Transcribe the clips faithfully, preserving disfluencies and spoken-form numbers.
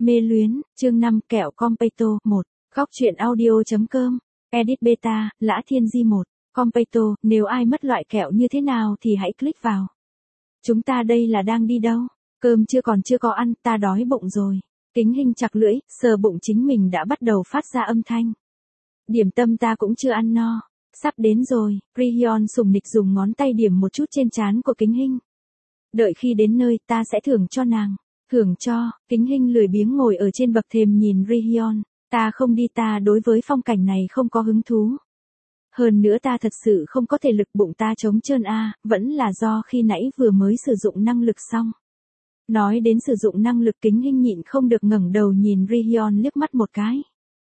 Mê luyến, chương năm kẹo Compayto, một. Góc truyện audio.com, edit beta, Lã Thiên Di một. Compayto, nếu ai mất loại kẹo như thế nào thì hãy click vào. Chúng ta đây là đang đi đâu? Cơm chưa còn chưa có ăn, ta đói bụng rồi. Kính Hinh chặt lưỡi, sờ bụng chính mình đã bắt đầu phát ra âm thanh. Điểm tâm ta cũng chưa ăn no. Sắp đến rồi, Rihyun sùng nịch dùng ngón tay điểm một chút trên trán của Kính Hinh. Đợi khi đến nơi ta sẽ thưởng cho nàng. Thưởng cho, Kính Hinh lười biếng ngồi ở trên bậc thềm nhìn Rihyun. Ta không đi, ta đối với phong cảnh này không có hứng thú. Hơn nữa ta thật sự không có thể lực, bụng ta trống trơn a, à, vẫn là do khi nãy vừa mới sử dụng năng lực xong. Nói đến sử dụng năng lực, Kính Hinh nhịn không được ngẩng đầu nhìn Rihyun liếc mắt một cái.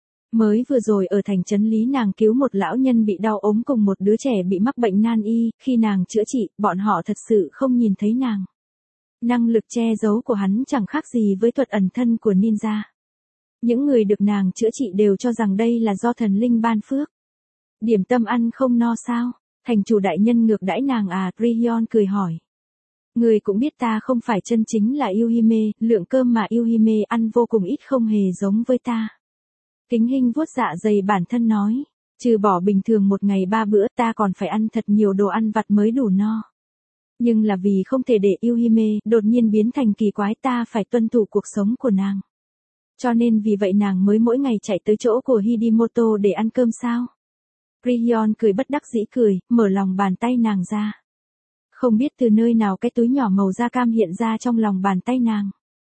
Mới vừa rồi ở thành trấn Lý nàng cứu một lão nhân bị đau ốm cùng một đứa trẻ bị mắc bệnh nan y, khi nàng chữa trị, bọn họ thật sự không nhìn thấy nàng. Năng lực che giấu của hắn chẳng khác gì với thuật ẩn thân của ninja. Những người được nàng chữa trị đều cho rằng đây là do thần linh ban phước. Điểm tâm ăn không no sao? Thành chủ đại nhân ngược đãi nàng à? Rihyun cười hỏi. Người cũng biết ta không phải chân chính là Yuhime, lượng cơm mà Yuhime ăn vô cùng ít, không hề giống với ta. Kính Hinh vuốt dạ dày bản thân nói, trừ bỏ bình thường một ngày ba bữa ta còn phải ăn thật nhiều đồ ăn vặt mới đủ no. Nhưng là vì không thể để Yuhime đột nhiên biến thành kỳ quái, ta phải tuân thủ cuộc sống của nàng. Cho nên vì vậy nàng mới mỗi ngày chạy tới chỗ của Hidimoto để ăn cơm sao? Rihyun cười bất đắc dĩ cười, mở lòng bàn tay nàng ra. Không biết từ nơi nào cái túi nhỏ màu da cam hiện ra trong lòng bàn tay nàng.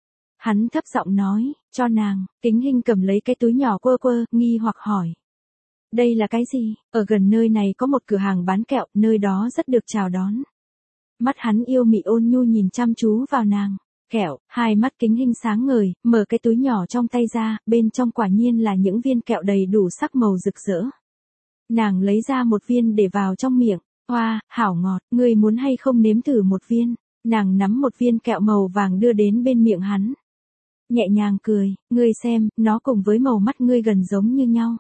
Hắn thấp giọng nói, cho nàng. Kính Hinh cầm lấy cái túi nhỏ quơ quơ, nghi hoặc hỏi. Đây là cái gì? Ở gần nơi này có một cửa hàng bán kẹo, nơi đó rất được chào đón. Mắt hắn yêu mị ôn nhu nhìn chăm chú vào nàng. Kẹo, hai mắt Kính Hinh sáng ngời, mở cái túi nhỏ trong tay ra, bên trong quả nhiên là những viên kẹo đầy đủ sắc màu rực rỡ. Nàng lấy ra một viên để vào trong miệng. Hoa, hảo ngọt, ngươi muốn hay không nếm thử một viên? Nàng nắm một viên kẹo màu vàng đưa đến bên miệng hắn. Nhẹ nhàng cười, ngươi xem, nó cùng với màu mắt ngươi gần giống như nhau.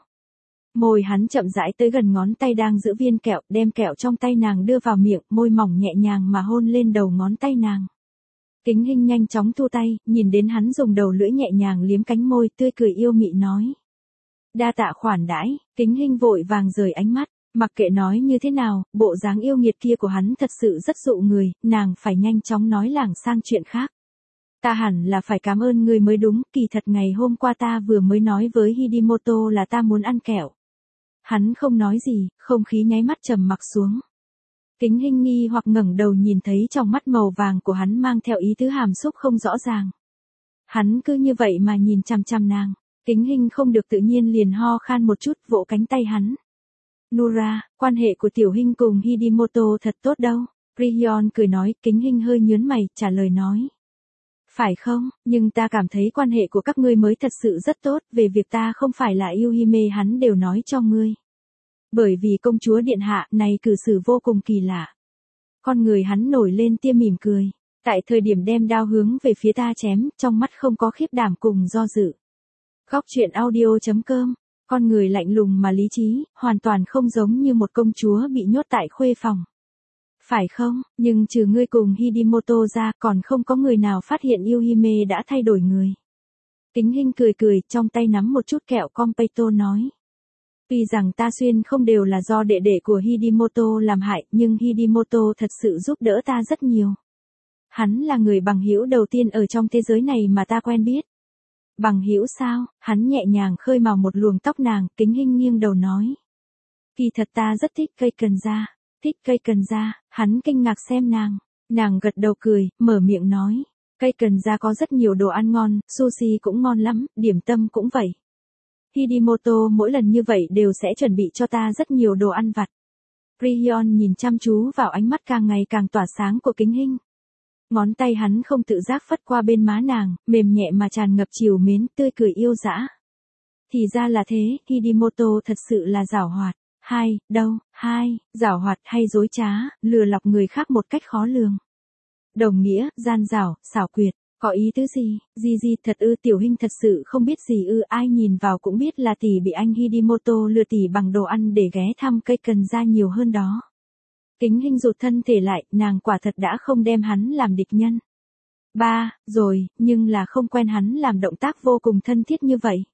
Môi hắn chậm rãi tới gần ngón tay đang giữ viên kẹo, đem kẹo trong tay nàng đưa vào miệng, môi mỏng nhẹ nhàng mà hôn lên đầu ngón tay nàng. Kính Hinh nhanh chóng thu tay, nhìn đến hắn dùng đầu lưỡi nhẹ nhàng liếm cánh môi, tươi cười yêu mị nói. Đa tạ khoản đãi. Kính Hinh vội vàng rời ánh mắt, mặc kệ nói như thế nào, bộ dáng yêu nghiệt kia của hắn thật sự rất dụ người, nàng phải nhanh chóng nói lảng sang chuyện khác. Ta hẳn là phải cảm ơn ngươi mới đúng, kỳ thật ngày hôm qua ta vừa mới nói với Hidimoto là ta muốn ăn kẹo. Hắn không nói gì, không khí nháy mắt trầm mặc xuống. Kính Hinh nghi hoặc ngẩng đầu nhìn thấy trong mắt màu vàng của hắn mang theo ý tứ hàm xúc không rõ ràng. Hắn cứ như vậy mà nhìn chằm chằm nàng. Kính Hinh không được tự nhiên liền ho khan một chút, vỗ cánh tay hắn. Nura, quan hệ của Tiểu Hinh cùng Hidimoto thật tốt đâu. Rihyun cười nói. Kính Hinh hơi nhướng mày, trả lời nói. Phải không, nhưng ta cảm thấy quan hệ của các ngươi mới thật sự rất tốt, về việc ta không phải là Yuhime hắn đều nói cho ngươi. Bởi vì công chúa điện hạ này cử xử vô cùng kỳ lạ. Con người hắn nổi lên tia mỉm cười. Tại thời điểm đem đao hướng về phía ta chém, trong mắt không có khiếp đảm cùng do dự. Góc truyện audio.com, con người lạnh lùng mà lý trí, hoàn toàn không giống như một công chúa bị nhốt tại khuê phòng. Phải không, nhưng trừ ngươi cùng Hidimoto ra còn không có người nào phát hiện Yuhime đã thay đổi người. Kính Hinh cười cười, trong tay nắm một chút kẹo Compayto nói. Tuy rằng ta xuyên không đều là do đệ đệ của Hidimoto làm hại, nhưng Hidimoto thật sự giúp đỡ ta rất nhiều. Hắn là người bằng hữu đầu tiên ở trong thế giới này mà ta quen biết. Bằng hữu sao? Hắn nhẹ nhàng khơi màu một luồng tóc nàng. Kính Hinh nghiêng đầu nói. Kỳ thật ta rất thích cây cần da. Thích cây cần da. Hắn kinh ngạc xem nàng. Nàng gật đầu cười, mở miệng nói. Cây cần da có rất nhiều đồ ăn ngon, sushi cũng ngon lắm, điểm tâm cũng vậy. Hidimoto mỗi lần như vậy đều sẽ chuẩn bị cho ta rất nhiều đồ ăn vặt. Rihyun nhìn chăm chú vào ánh mắt càng ngày càng tỏa sáng của Kính Hinh. Ngón tay hắn không tự giác phất qua bên má nàng, mềm nhẹ mà tràn ngập trìu mến, tươi cười yêu dã. Thì ra là thế, Hidimoto thật sự là giảo hoạt. Hai, đâu, hai, giảo hoạt hay dối trá, lừa lọc người khác một cách khó lường. Đồng nghĩa, gian dảo, xảo quyệt, có ý tứ gì, gì gì thật ư? Tiểu Hinh thật sự không biết gì ư, ai nhìn vào cũng biết là tỷ bị anh Hidimoto lừa tỷ bằng đồ ăn để ghé thăm cây cần da nhiều hơn đó. Kính Hinh rụt thân thể lại, nàng quả thật đã không đem hắn làm địch nhân. Ba, rồi, nhưng là không quen hắn làm động tác vô cùng thân thiết như vậy.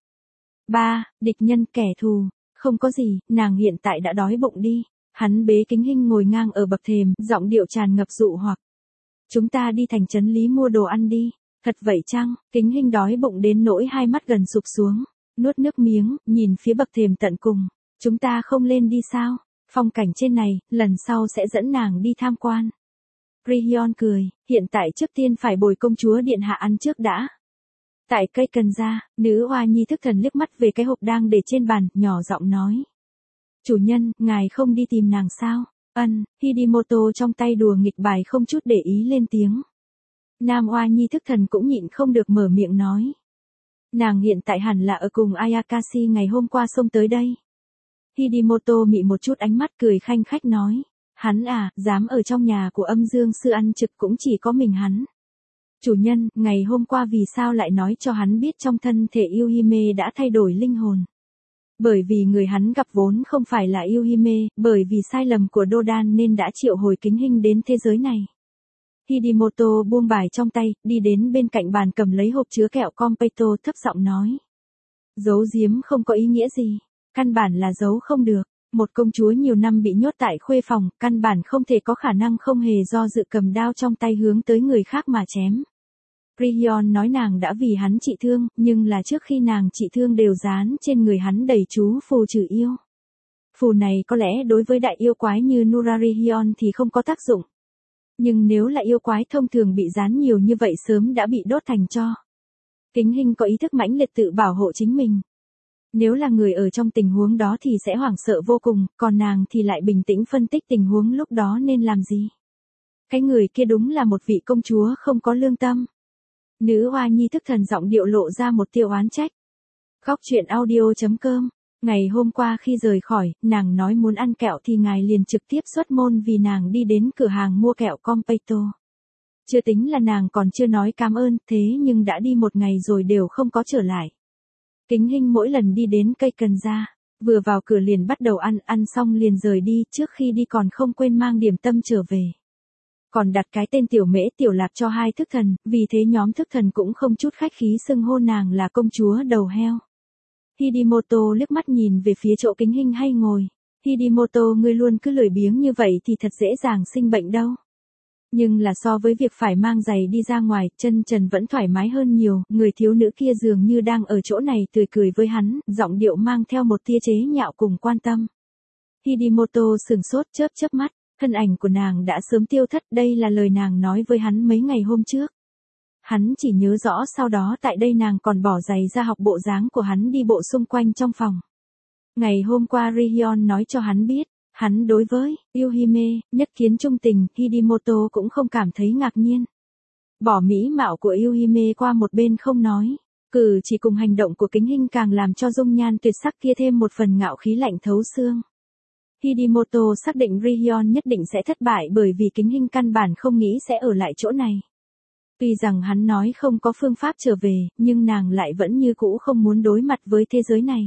Ba, địch nhân kẻ thù, không có gì, nàng hiện tại đã đói bụng đi. Hắn bế Kính Hinh ngồi ngang ở bậc thềm, giọng điệu tràn ngập dụ hoặc. Chúng ta đi thành trấn Lý mua đồ ăn đi. Thật vậy chăng? Kính Hinh đói bụng đến nỗi hai mắt gần sụp xuống, nuốt nước miếng, nhìn phía bậc thềm tận cùng. Chúng ta không lên đi sao? Phong cảnh trên này, lần sau sẽ dẫn nàng đi tham quan. Rihyon cười, hiện tại trước tiên phải bồi công chúa điện hạ ăn trước đã. Tại cây cần ra, nữ oa nhi thức thần liếc mắt về cái hộp đang để trên bàn, nhỏ giọng nói. Chủ nhân, ngài không đi tìm nàng sao? Ân, Hidimoto trong tay đùa nghịch bài không chút để ý lên tiếng. Nam oa nhi thức thần cũng nhịn không được mở miệng nói. Nàng hiện tại hẳn là ở cùng Ayakashi ngày hôm qua xông tới đây. Hidimoto mị một chút ánh mắt cười khanh khách nói. Hắn à, dám ở trong nhà của âm dương sư ăn trực cũng chỉ có mình hắn. Chủ nhân, ngày hôm qua vì sao lại nói cho hắn biết trong thân thể Yuhime đã thay đổi linh hồn? Bởi vì người hắn gặp vốn không phải là Yuhime, bởi vì sai lầm của Dodan nên đã triệu hồi Kính Hinh đến thế giới này. Hidimoto buông bài trong tay, đi đến bên cạnh bàn cầm lấy hộp chứa kẹo Compayto thấp giọng nói. Giấu giếm không có ý nghĩa gì, căn bản là giấu không được. Một công chúa nhiều năm bị nhốt tại khuê phòng, căn bản không thể có khả năng không hề do dự cầm đao trong tay hướng tới người khác mà chém. Rihyon nói nàng đã vì hắn trị thương, nhưng là trước khi nàng trị thương đều dán trên người hắn đầy chú phù trừ yêu. Phù này có lẽ đối với đại yêu quái như Nurarihyon thì không có tác dụng. Nhưng nếu là yêu quái thông thường bị dán nhiều như vậy sớm đã bị đốt thành tro. Kính Hinh có ý thức mãnh liệt tự bảo hộ chính mình. Nếu là người ở trong tình huống đó thì sẽ hoảng sợ vô cùng, còn nàng thì lại bình tĩnh phân tích tình huống lúc đó nên làm gì. Cái người kia đúng là một vị công chúa không có lương tâm. Nữ oa nhi thức thần giọng điệu lộ ra một tia oán trách. Góc truyện audio chấm com. Ngày hôm qua khi rời khỏi, nàng nói muốn ăn kẹo thì ngài liền trực tiếp xuất môn vì nàng đi đến cửa hàng mua kẹo Compayto. Chưa tính là nàng còn chưa nói cảm ơn, thế nhưng đã đi một ngày rồi đều không có trở lại. Kính Hinh mỗi lần đi đến cây cần ra, vừa vào cửa liền bắt đầu ăn, ăn xong liền rời đi, trước khi đi còn không quên mang điểm tâm trở về. Còn đặt cái tên tiểu mễ tiểu lạp cho hai thức thần, vì thế nhóm thức thần cũng không chút khách khí xưng hô nàng là công chúa đầu heo. Hidimoto liếc mắt nhìn về phía chỗ Kính Hinh hay ngồi. Hidimoto ngươi luôn cứ lười biếng như vậy thì thật dễ dàng sinh bệnh đâu. Nhưng là so với việc phải mang giày đi ra ngoài, chân trần vẫn thoải mái hơn nhiều, người thiếu nữ kia dường như đang ở chỗ này tươi cười với hắn, giọng điệu mang theo một tia chế nhạo cùng quan tâm. Hidimoto sừng sốt chớp chớp mắt, thân ảnh của nàng đã sớm tiêu thất, đây là lời nàng nói với hắn mấy ngày hôm trước. Hắn chỉ nhớ rõ sau đó tại đây nàng còn bỏ giày ra học bộ dáng của hắn đi bộ xung quanh trong phòng. Ngày hôm qua Rihyon nói cho hắn biết. Hắn đối với Yuhime, nhất kiến trung tình, Hidimoto cũng không cảm thấy ngạc nhiên. Bỏ mỹ mạo của Yuhime qua một bên không nói, cử chỉ cùng hành động của Kính Hinh càng làm cho dung nhan tuyệt sắc kia thêm một phần ngạo khí lạnh thấu xương. Hidimoto xác định Rihyon nhất định sẽ thất bại bởi vì Kính Hinh căn bản không nghĩ sẽ ở lại chỗ này. Tuy rằng hắn nói không có phương pháp trở về, nhưng nàng lại vẫn như cũ không muốn đối mặt với thế giới này.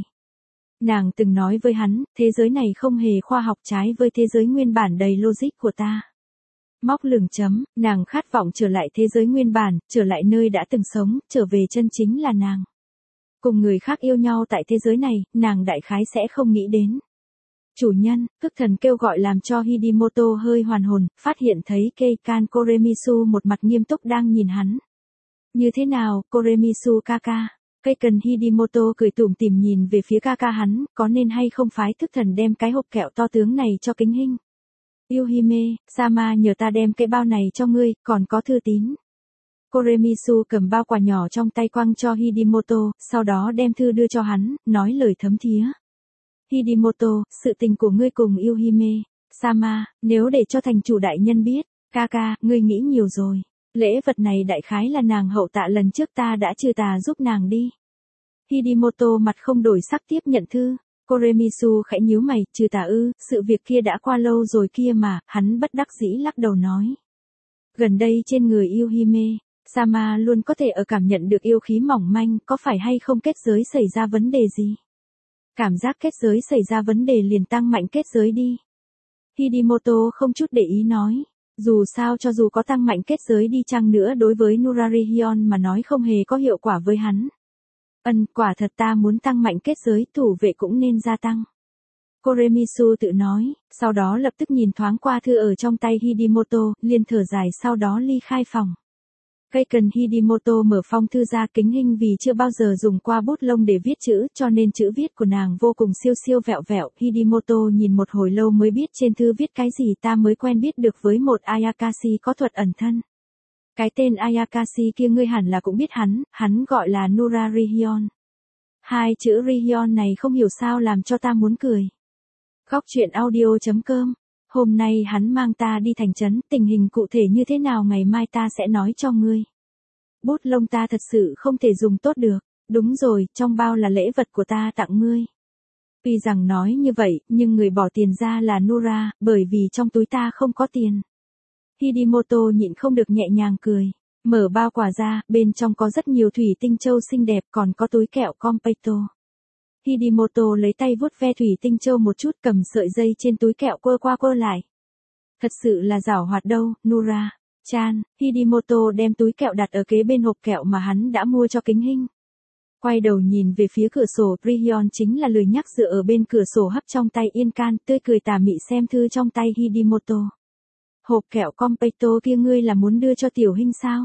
Nàng từng nói với hắn, thế giới này không hề khoa học trái với thế giới nguyên bản đầy logic của ta. Móc lửng chấm, nàng khát vọng trở lại thế giới nguyên bản, trở lại nơi đã từng sống, trở về chân chính là nàng. Cùng người khác yêu nhau tại thế giới này, nàng đại khái sẽ không nghĩ đến. Chủ nhân, thức thần kêu gọi làm cho Hidimoto hơi hoàn hồn, phát hiện thấy Keikan Koremisu một mặt nghiêm túc đang nhìn hắn. Như thế nào, Koremisu kaka? Cây cần Hidimoto cười tủm tỉm nhìn về phía ca ca hắn, có nên hay không phái thức thần đem cái hộp kẹo to tướng này cho Kính Hinh. Yuhime, Sama nhờ ta đem cái bao này cho ngươi, còn có thư tín. Koremisu cầm bao quà nhỏ trong tay quăng cho Hidimoto, sau đó đem thư đưa cho hắn, nói lời thấm thía. Hidimoto, sự tình của ngươi cùng Yuhime, Sama, nếu để cho thành chủ đại nhân biết, ca ca, ngươi nghĩ nhiều rồi. Lễ vật này đại khái là nàng hậu tạ lần trước ta đã trừ tà giúp nàng đi. Hidimoto mặt không đổi sắc tiếp nhận thư. Koremisu khẽ nhíu mày, trừ tà ư, sự việc kia đã qua lâu rồi kia mà, hắn bất đắc dĩ lắc đầu nói. Gần đây trên người Yuhime, Sama luôn có thể ở cảm nhận được yêu khí mỏng manh, có phải hay không kết giới xảy ra vấn đề gì? Cảm giác kết giới xảy ra vấn đề liền tăng mạnh kết giới đi. Hidimoto không chút để ý nói. Dù sao cho dù có tăng mạnh kết giới đi chăng nữa đối với Nurarihion mà nói không hề có hiệu quả với hắn. Ân, quả thật ta muốn tăng mạnh kết giới, thủ vệ cũng nên gia tăng. Koremisu tự nói, sau đó lập tức nhìn thoáng qua thư ở trong tay Hidimoto, liền thở dài sau đó ly khai phòng. Cây cần Hidimoto mở phong thư ra, kính hinh vì chưa bao giờ dùng qua bút lông để viết chữ cho nên chữ viết của nàng vô cùng siêu siêu vẹo vẹo. Hidimoto nhìn một hồi lâu mới biết trên thư viết cái gì. Ta mới quen biết được với một Ayakashi có thuật ẩn thân. Cái tên Ayakashi kia ngươi hẳn là cũng biết hắn, hắn gọi là Nurarihion. Hai chữ Rihion này không hiểu sao làm cho ta muốn cười. Góc truyện audio chấm com. Hôm nay hắn mang ta đi thành trấn, tình hình cụ thể như thế nào ngày mai ta sẽ nói cho ngươi. Bút lông ta thật sự không thể dùng tốt được. Đúng rồi, trong bao là lễ vật của ta tặng ngươi. Tuy rằng nói như vậy, nhưng người bỏ tiền ra là Nura, bởi vì trong túi ta không có tiền. Hidimoto nhịn không được nhẹ nhàng cười. Mở bao quà ra, bên trong có rất nhiều thủy tinh châu xinh đẹp, còn có túi kẹo Compayto. Hidimoto lấy tay vuốt ve thủy tinh châu một chút, cầm sợi dây trên túi kẹo quơ qua quơ lại. Thật sự là giảo hoạt đâu, Nura. Chan, Hidimoto đem túi kẹo đặt ở kế bên hộp kẹo mà hắn đã mua cho kính hinh. Quay đầu nhìn về phía cửa sổ, Rihion chính là lười nhắc dựa ở bên cửa sổ hấp trong tay yên can, tươi cười tà mị xem thư trong tay Hidimoto. Hộp kẹo Compayto kia ngươi là muốn đưa cho tiểu hinh sao?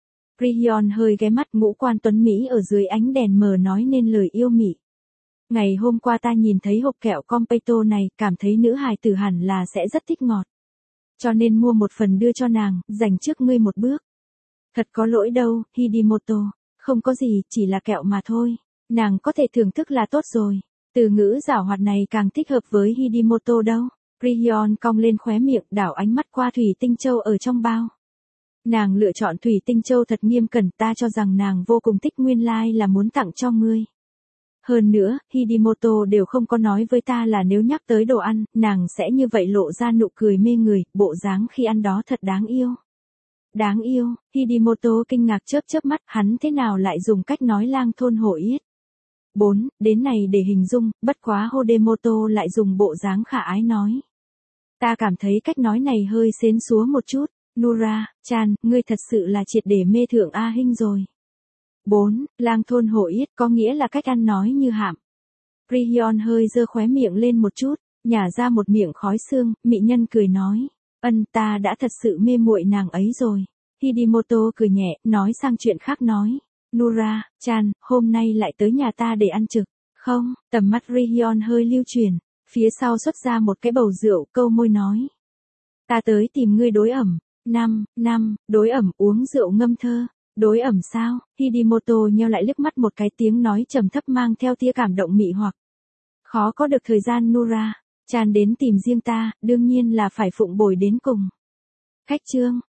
Rihion hơi ghé mắt, ngũ quan tuấn Mỹ ở dưới ánh đèn mờ nói nên lời yêu mị. Ngày hôm qua ta nhìn thấy hộp kẹo Compayto này, cảm thấy nữ hài tử hẳn là sẽ rất thích ngọt. Cho nên mua một phần đưa cho nàng, dành trước ngươi một bước. Thật có lỗi đâu, Hidimoto. Không có gì, chỉ là kẹo mà thôi. Nàng có thể thưởng thức là tốt rồi. Từ ngữ giảo hoạt này càng thích hợp với Hidimoto đâu. Rihion cong lên khóe miệng, đảo ánh mắt qua thủy tinh châu ở trong bao. Nàng lựa chọn thủy tinh châu thật nghiêm cẩn, ta cho rằng nàng vô cùng thích, nguyên lai là muốn tặng cho ngươi. Hơn nữa, Hidimoto đều không có nói với ta là nếu nhắc tới đồ ăn, nàng sẽ như vậy lộ ra nụ cười mê người, bộ dáng khi ăn đó thật đáng yêu. Đáng yêu, Hidimoto kinh ngạc chớp chớp mắt, hắn thế nào lại dùng cách nói lang thôn hổ yết. bốn. Đến này để hình dung, bất quá Hodemoto lại dùng bộ dáng khả ái nói. Ta cảm thấy cách nói này hơi xến xúa một chút. Nura, Chan, ngươi thật sự là triệt để mê thượng A Hinh rồi. bốn. Lang thôn hổ yết có nghĩa là cách ăn nói như hạm. Rihion hơi giơ khóe miệng lên một chút, nhả ra một miệng khói xương, mị nhân cười nói. Ân, ta đã thật sự mê muội nàng ấy rồi. Hidimoto cười nhẹ, nói sang chuyện khác nói. Nura, Chan, hôm nay lại tới nhà ta để ăn trực. Không, tầm mắt Rihion hơi lưu chuyển, phía sau xuất ra một cái bầu rượu, câu môi nói. Ta tới tìm ngươi đối ẩm. Năm, năm, đối ẩm uống rượu ngâm thơ. Đối ẩm sao? Hidimoto nheo lại liếc mắt một cái, tiếng nói trầm thấp mang theo tia cảm động mị hoặc. Khó có được thời gian Nura. Chan đến tìm riêng ta, đương nhiên là phải phụng bồi đến cùng. Khách trương,